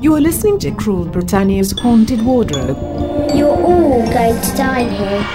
You are listening to Cruel Britannia's Haunted Wardrobe. You're all going to die here.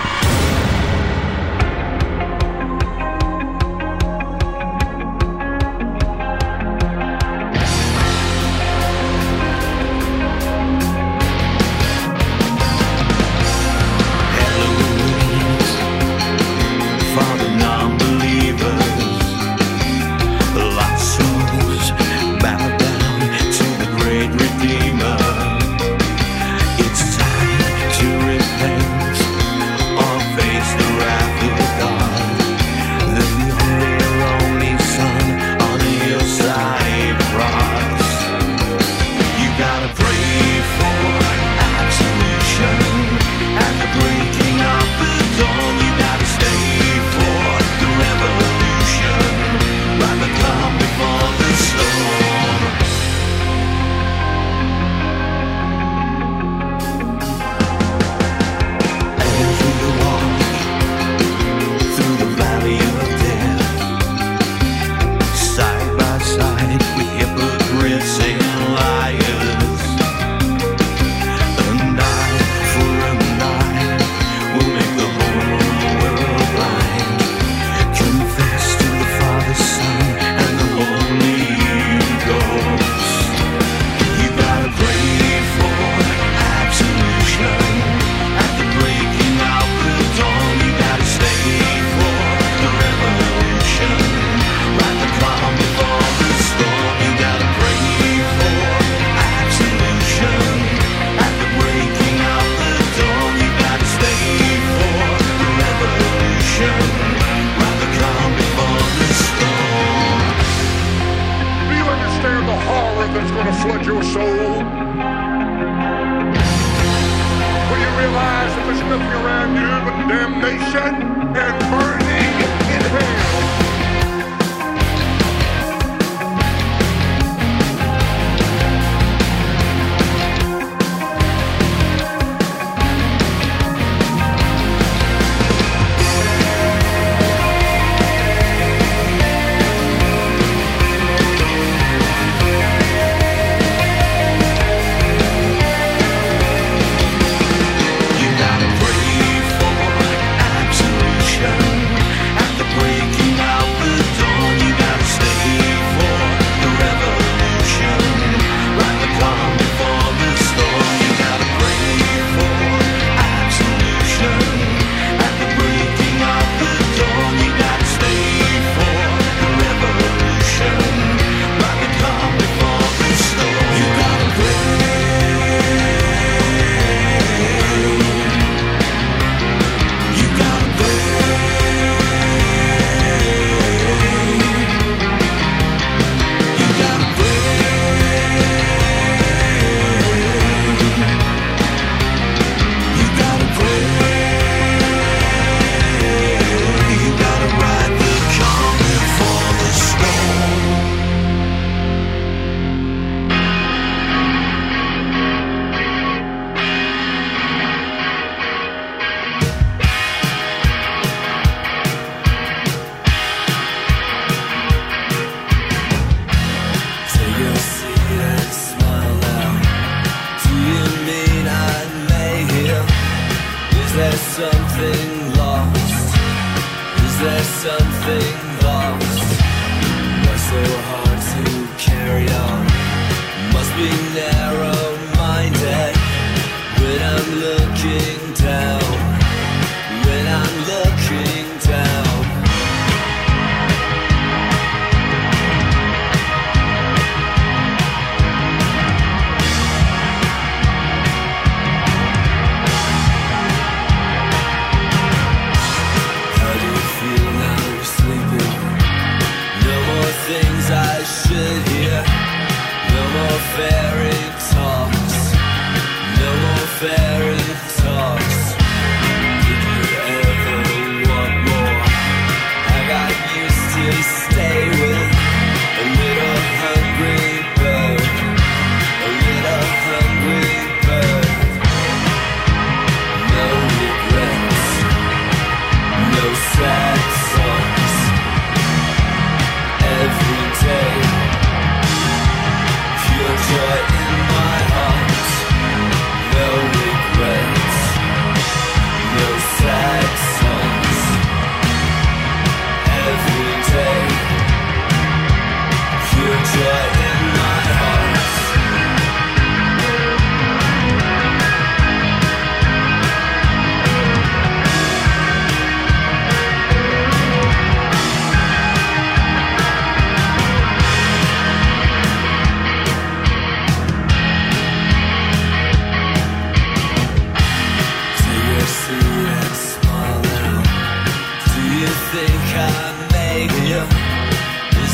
You gotta pray for absolution.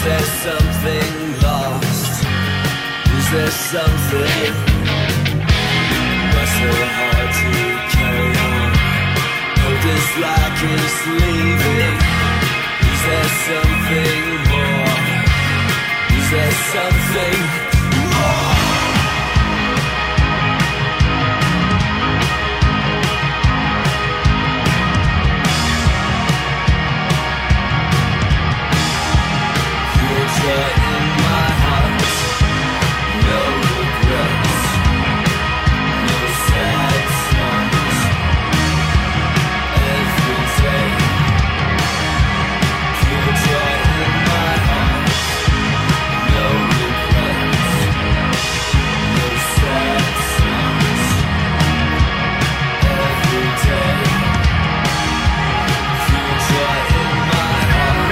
there something lost? Is there something? Why so hard to carry on? Hope this life is leaving. Is there something more? Is there something more? In my heart, no regrets, no sad songs. Every day, pure joy in my heart, no regrets, no sad songs. Every day, pure joy in my heart.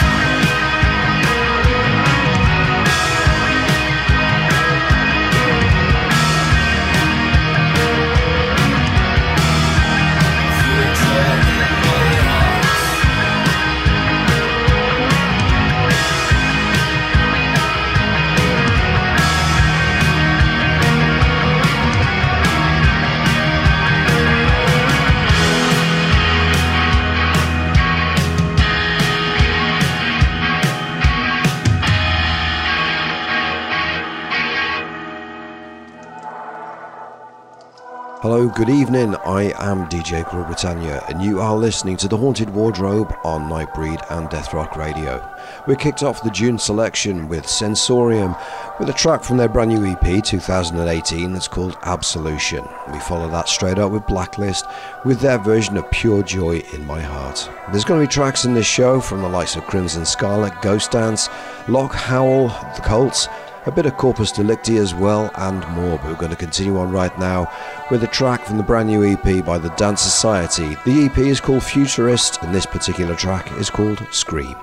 Hello, good evening, I am DJ Cruel Britannia and you are listening to The Haunted Wardrobe on Nightbreed and Death Rock Radio. We kicked off the June selection with Sensorium with a track from their brand new EP 2018 that's called Absolution. We follow that straight up with Blacklist with their version of Pure Joy in My Heart. There's going to be tracks in this show from the likes of Crimson Scarlet, Ghost Dance, Loch Howl, The Cults, a bit of Corpus Delicti as well, and more, but we're going to continue on right now with a track from the brand new EP by the Dance Society. The EP is called Futurist, and this particular track is called Scream.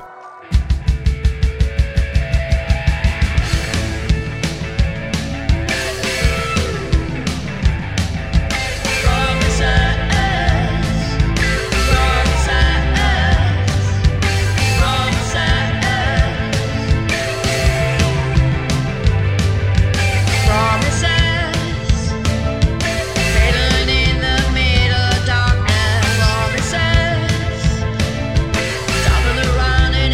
Running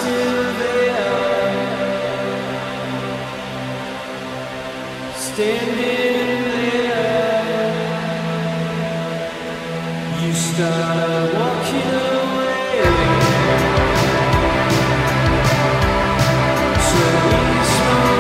still there, standing there. You start walking away, so ease my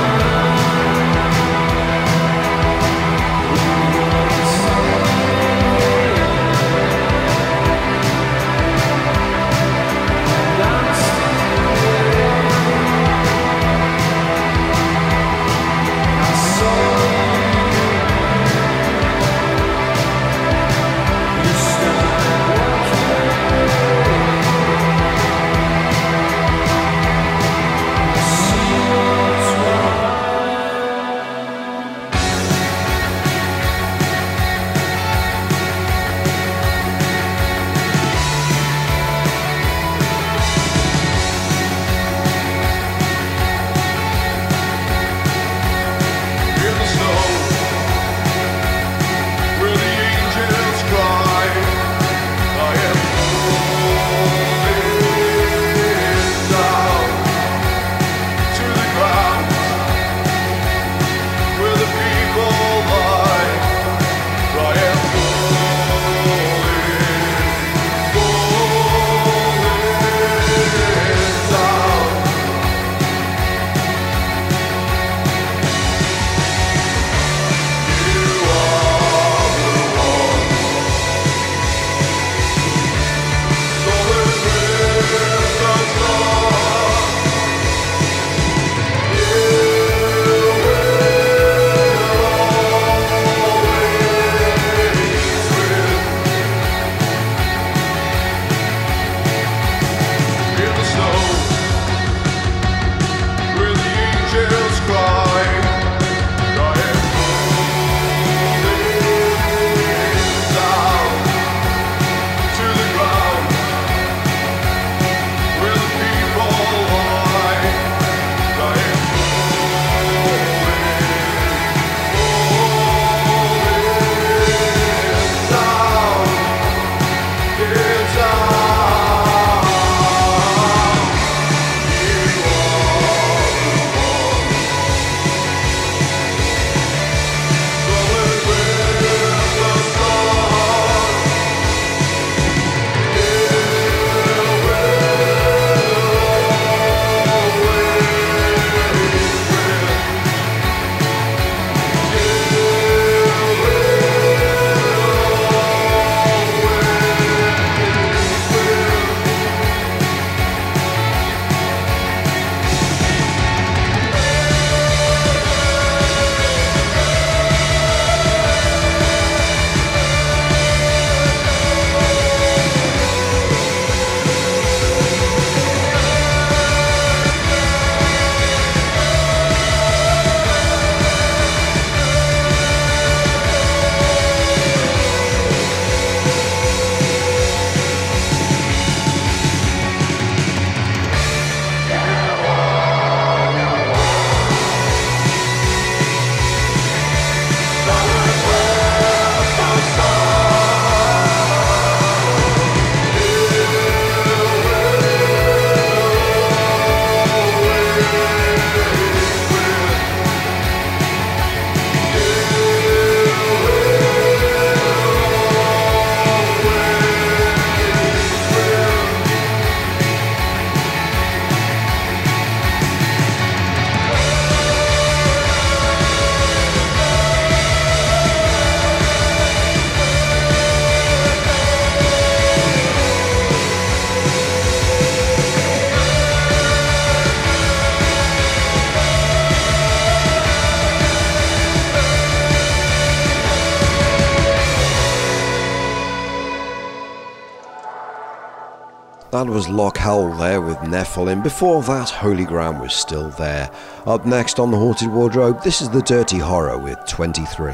That was Loch Howl there with Nephilim. Before that, Holy Ground was still there. Up next on the Haunted Wardrobe, this is the Dirty Horror with 23.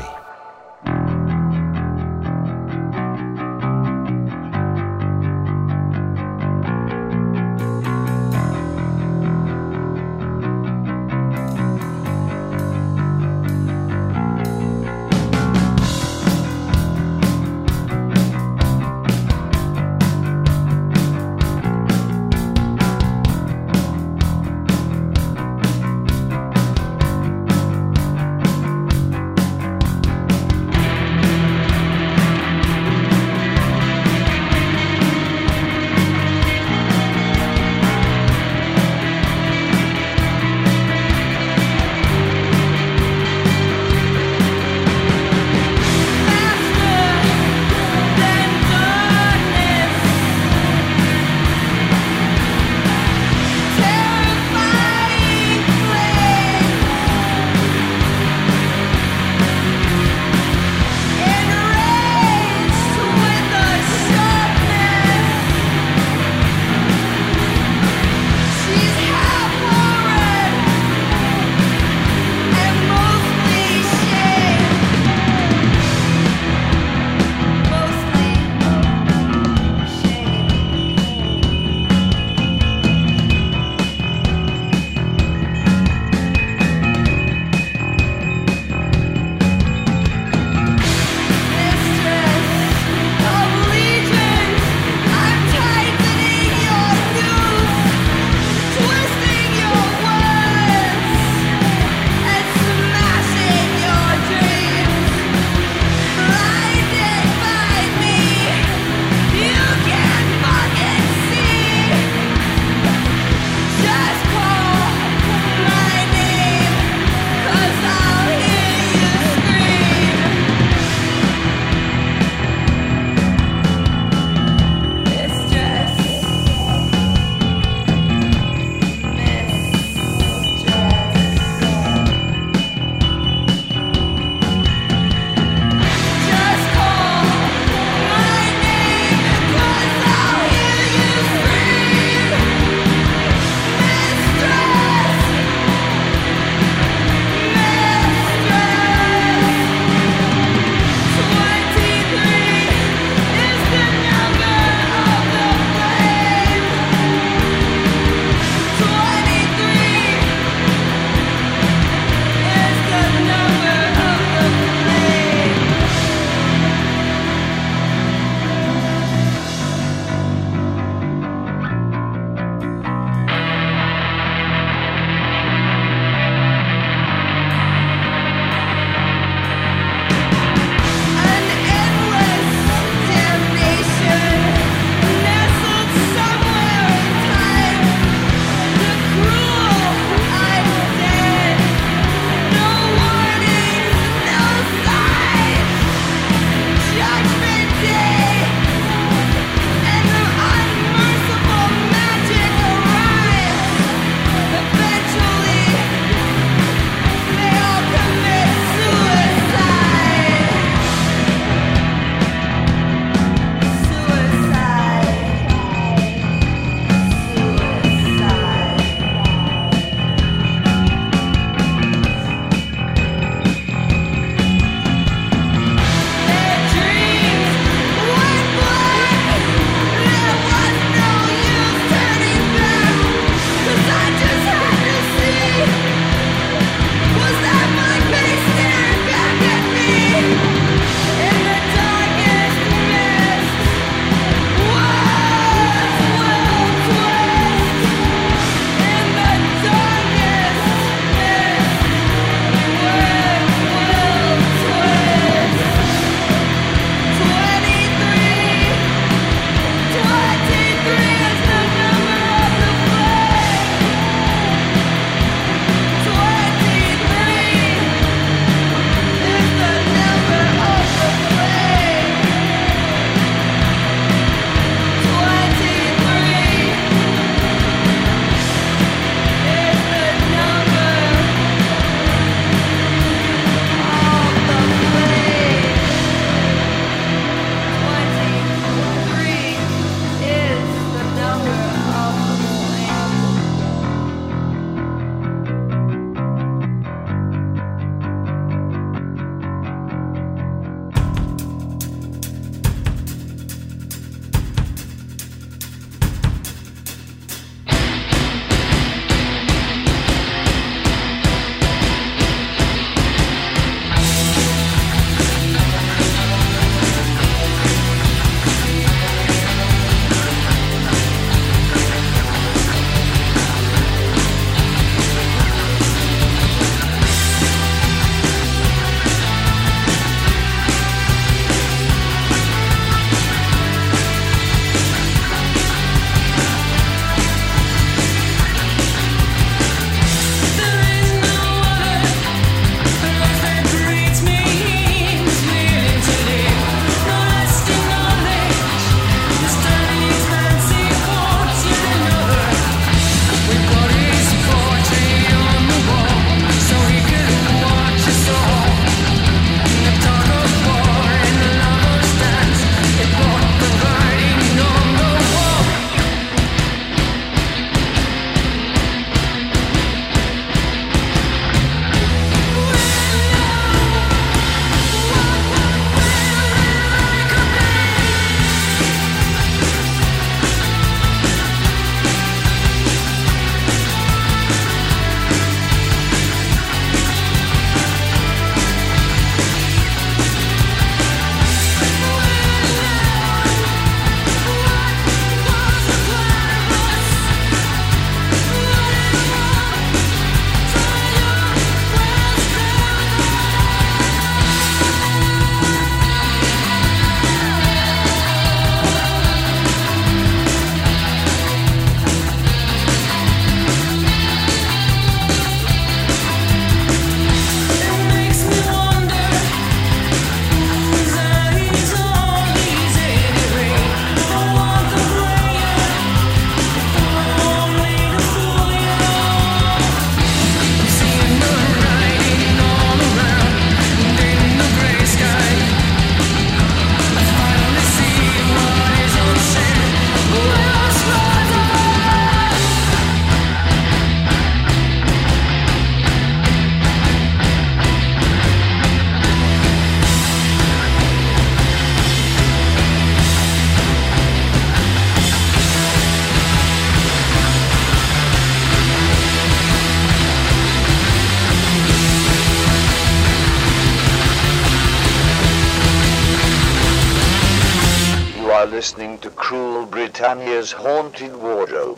listening to Cruel Britannia's Haunted Wardrobe.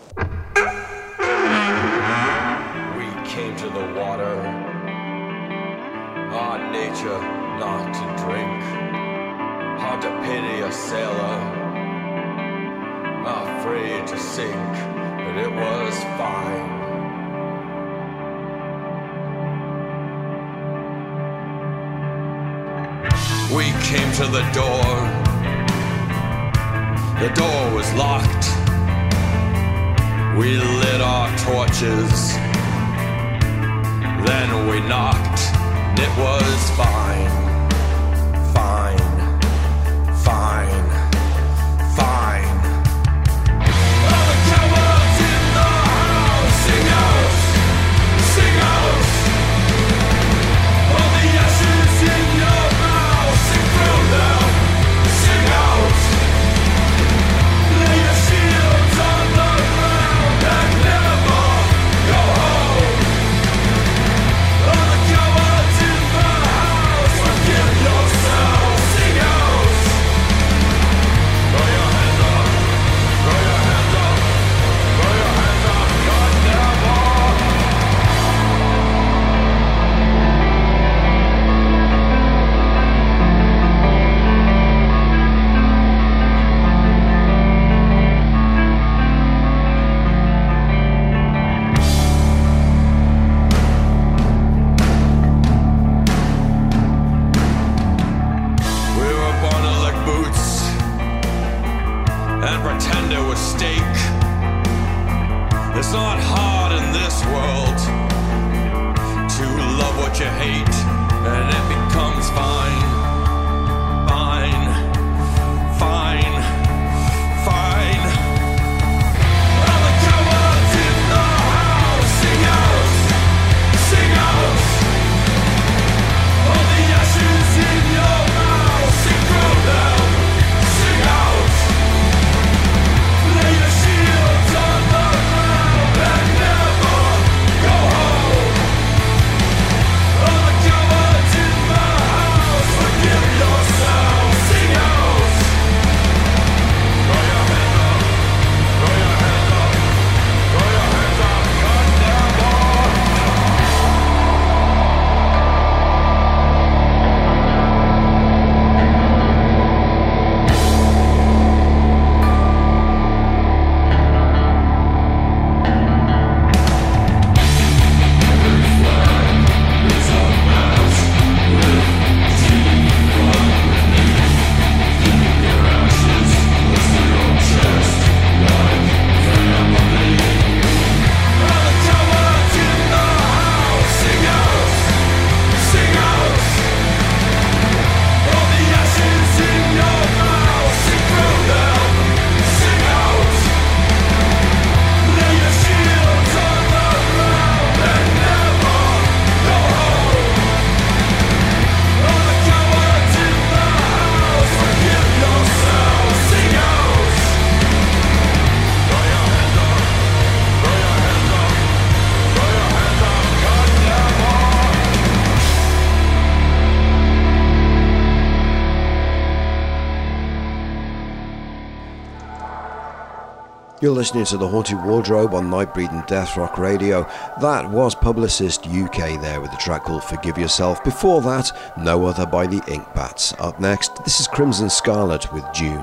We came to the water, our nature not to drink. Hard to pity a sailor, afraid to sink, but it was fine. We came to the door. The door was locked. We lit our torches. Then we knocked. And it was fine. Fine. Fine. Fine. All the cowards in the house, sing out. Sing out. All the ashes in your mouth, sing through them. Sing out. Lay your shields on the ground and never go home. All the cowards in the house, forgive yourself. Sing out. Throw your hands up. Throw your hands up. Throw your hands up. God never. We were born to lick boots and pretend it was steak. It's not hard in this world to love what you hate, and it becomes fine. Fine. Fine. Fine. All the cowards in the house, sing out. Sing out. All the ashes in your mouth, sing through them. Sing out. Lay your shields on the ground and never go home. All the cowards in the house, forgive yourself. Sing out. Throw your hands up. Throw your hands up. Throw your hands up. God never. All the cowards in the house, sing out. Sing out. All the ashes in your mouth, sing through them. Sing out. Lay your shields on the ground and never go home. All the cowards in the house, forgive yourself. Sing out. Throw your hands up. Throw your hands up. Throw your hands up. God never. You're listening to the Haunted Wardrobe on Nightbreed and Death Rock Radio. That was Publicist UK there with the track called Forgive Yourself. Before that, No Other by the Inkbats. Up next, this is Crimson Scarlet with June.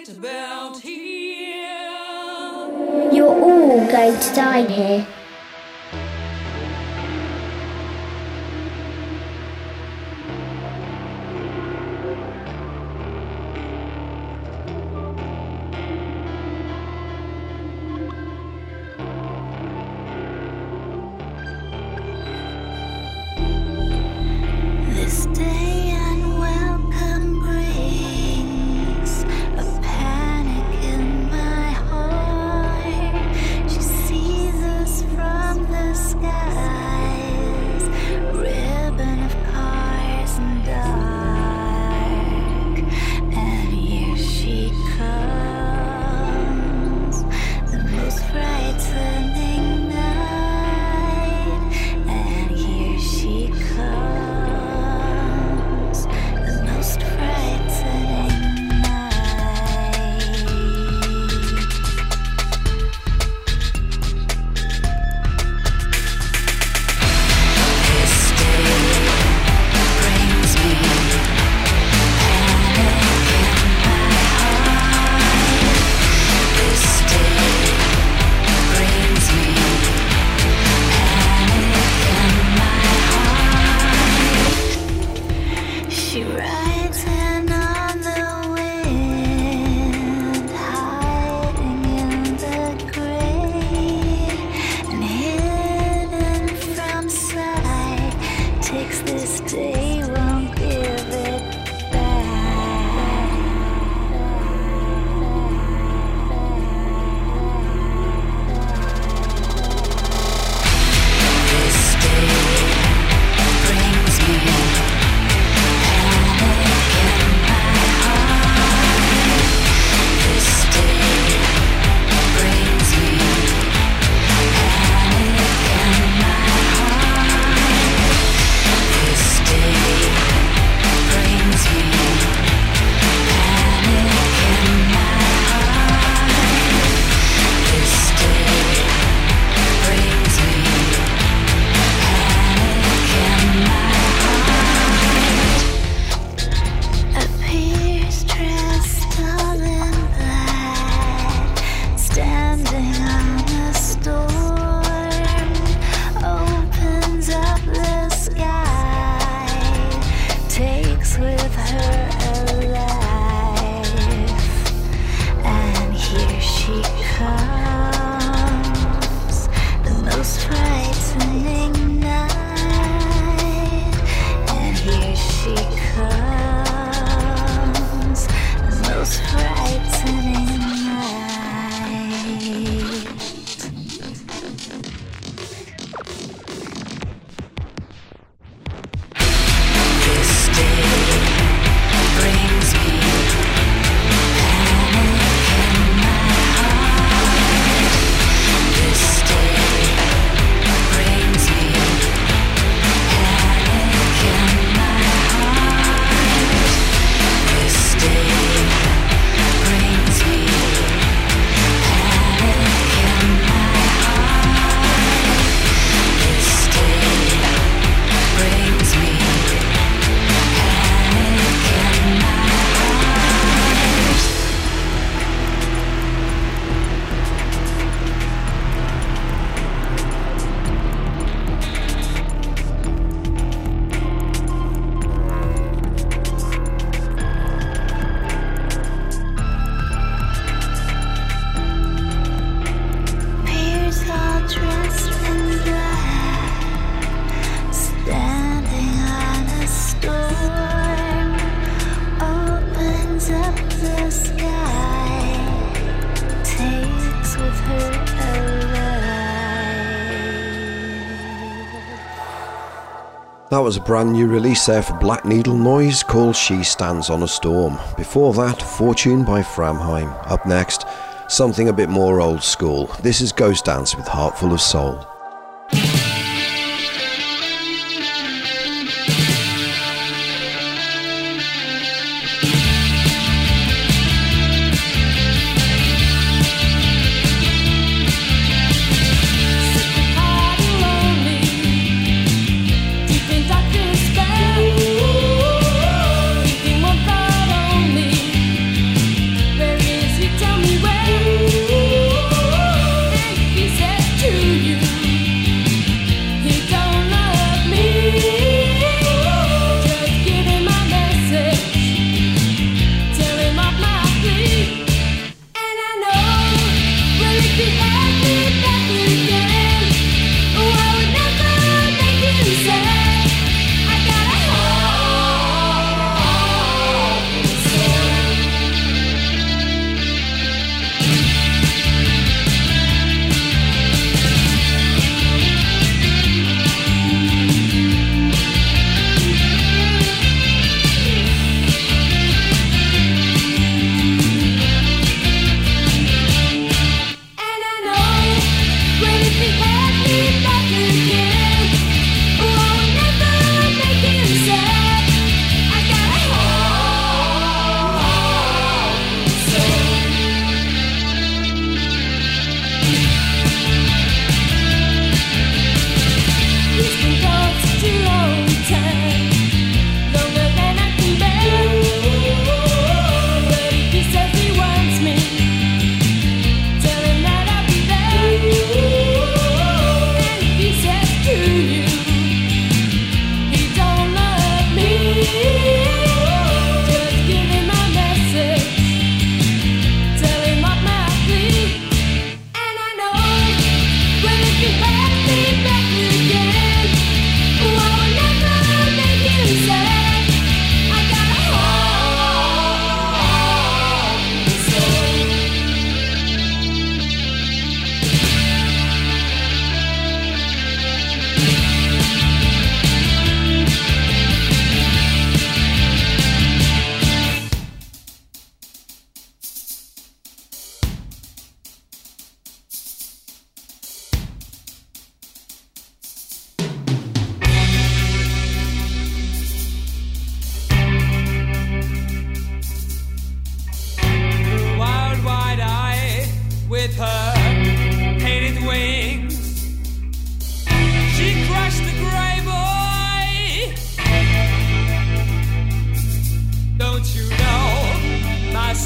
about here. You're all going to die here. This day unwelcome brings a panic in my heart. She sees us from the skies, ribbon of cars and dark. And here she comes, the most frightening night. And here she comes, the most frightening night. This day brings me panic in my heart. This day brings me panic in my heart. She rides in on the wind, hiding in the gray, and hidden from sight, takes this day, won't give it back. This day brings me panic in my heart. This day brings me panic in my heart. This day brings me panic in my heart. This day brings me panic in my heart. Appears dressed all in black, standing on a storm, opens up the sky, takes with her a life. And here she comes, the most frightening night. And here she comes, the most frightening night. This day brings me panic in my heart. This day brings me panic in my heart. This day brings me panic in my heart. This day brings me panic in my heart. Appears all dressed in black, standing on a storm, opens up the sky, takes with her a life. That was a brand new release there for Black Needle Noise called She Stands on a Storm. Before that, Fortune by Framheim. Up next, something a bit more old school. This is Ghost Dance with Heart Full of Soul. Deep in darkness, thinking one thought only. Very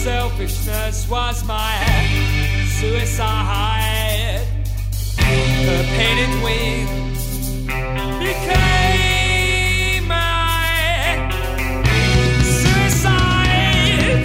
selfishness was my suicide. Her painted wings became my suicide.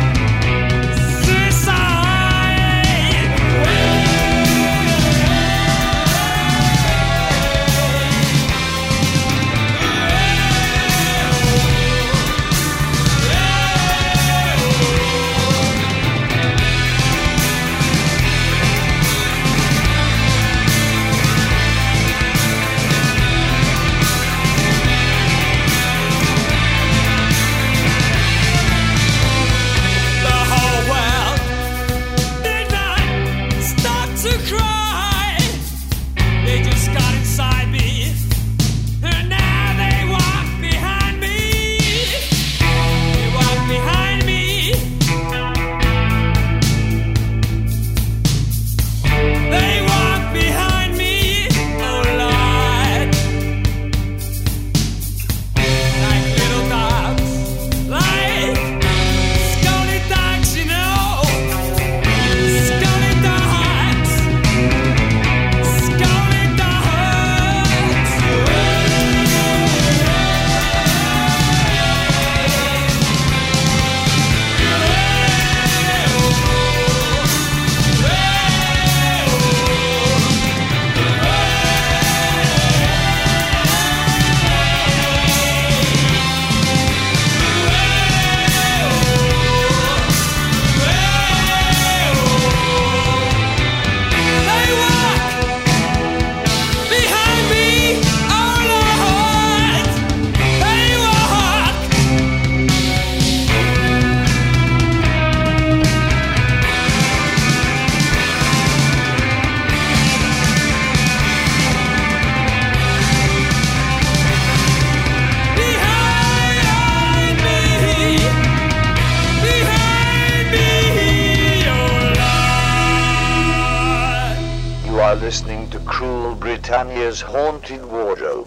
Listening to Cruel Britannia's Haunted Wardrobe.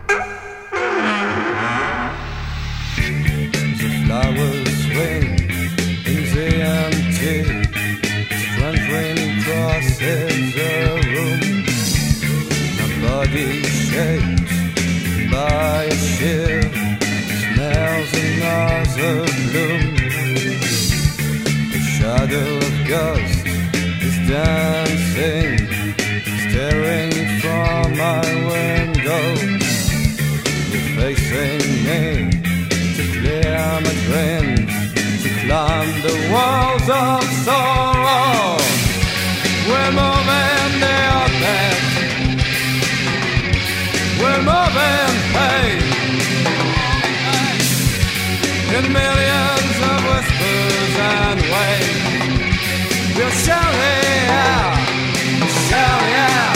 The flowers swing in the empty, strange rain crosses the room. My body shaped by a chill smells another bloom. The shadow of ghost is dancing, staring from my window. You're facing me to clear my dreams, to climb the walls of sorrow. We're moving the orbit, we're moving pain in millions of whispers and waves. We're shouting out, shouting out.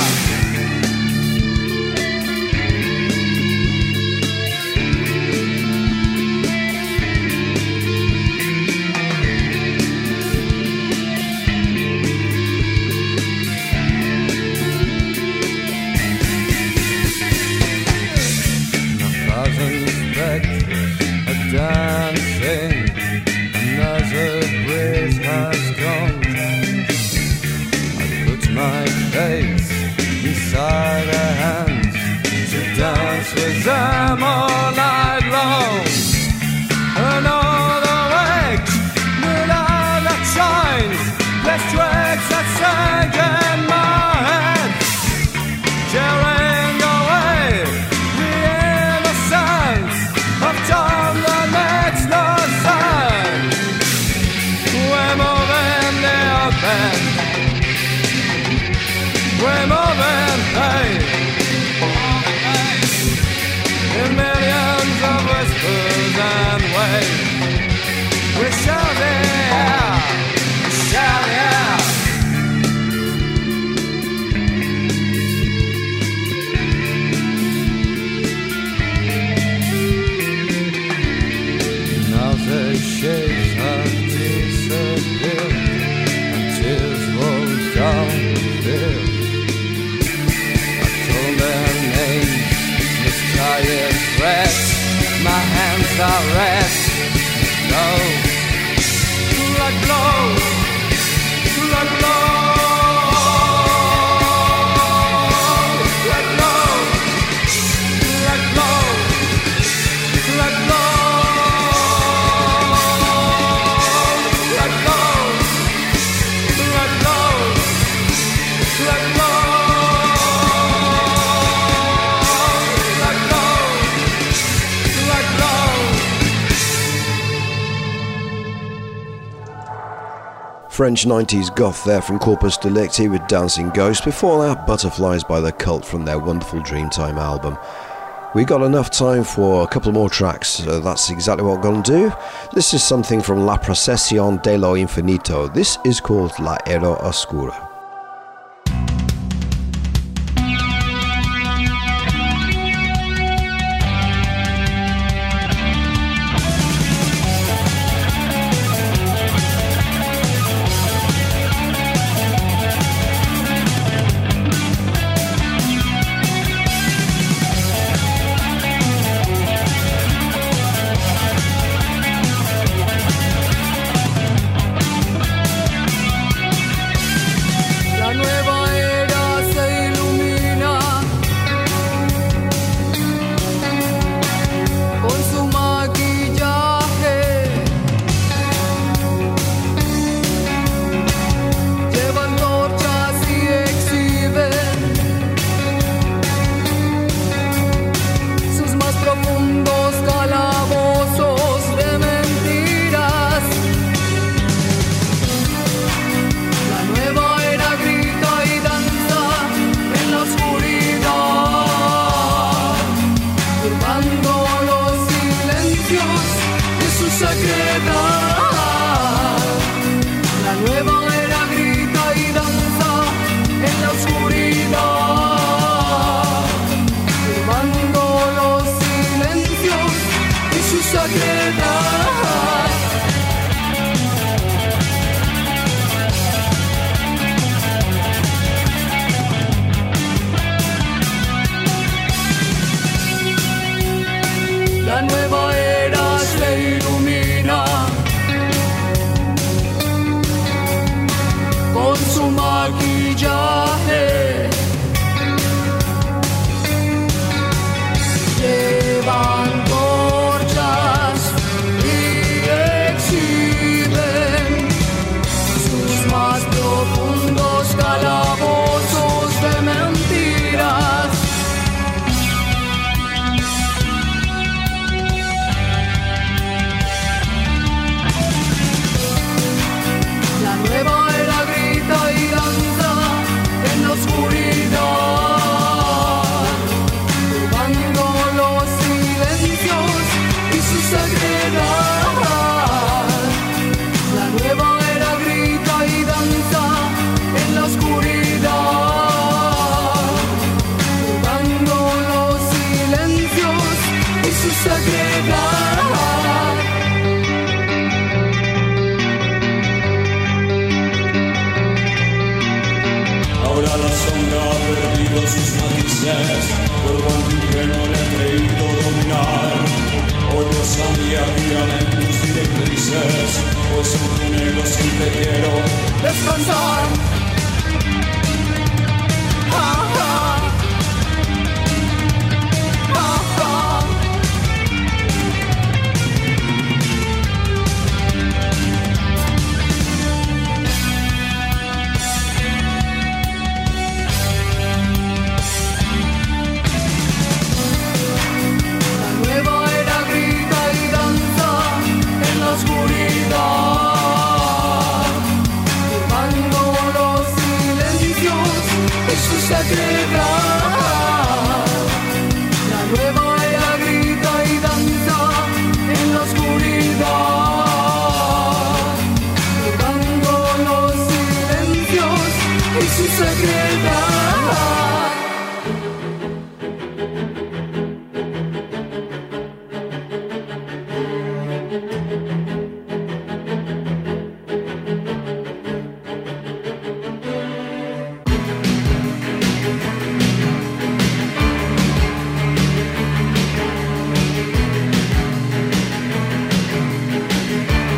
French 90s goth there from Corpus Delicti with Dancing Ghost. Before that, Butterflies by The Cult from their wonderful Dreamtime album. We got enough time for a couple more tracks, so that's exactly what we're going to do. This is something from La Procesión de lo Infinito. This is called La Era Oscura.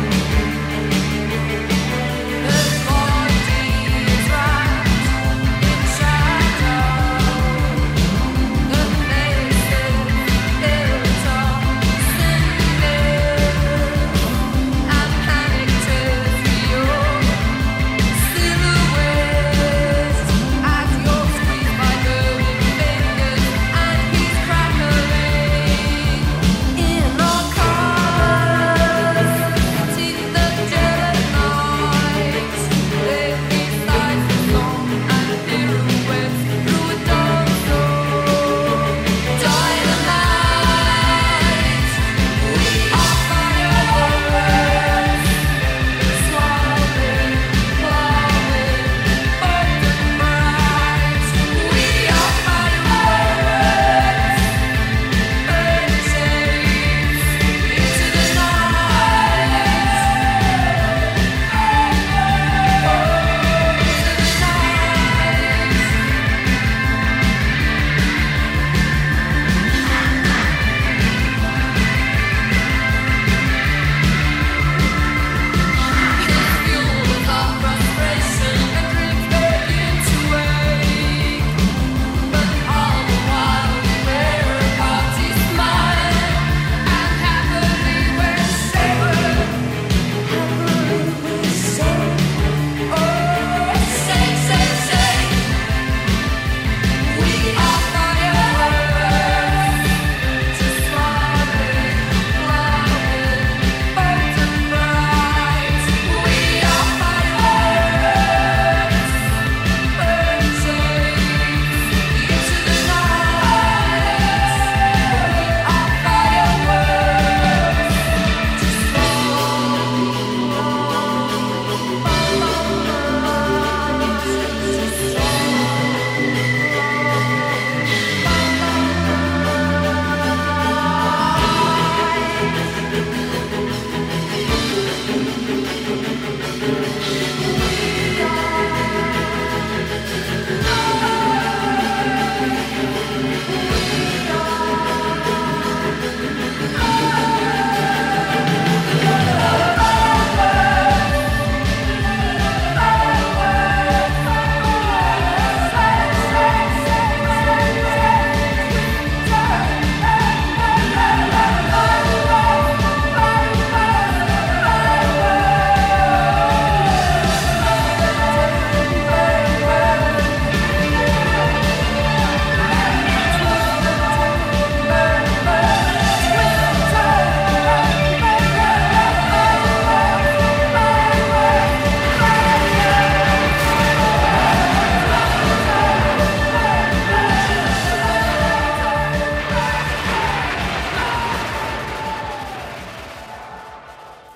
The 40s right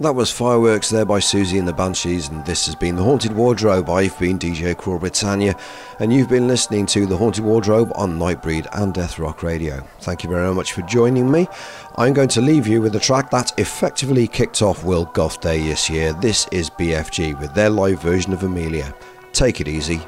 that was Fireworks there by Susie and the Banshees, and this has been The Haunted Wardrobe. I've been DJ Cruel Britannia, and you've been listening to The Haunted Wardrobe on Nightbreed and Death Rock Radio. Thank you very much for joining me. I'm going to leave you with a track that effectively kicked off World Goth Day this year. This is BFG with their live version of Amelia. Take it easy.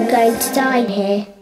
going to die here.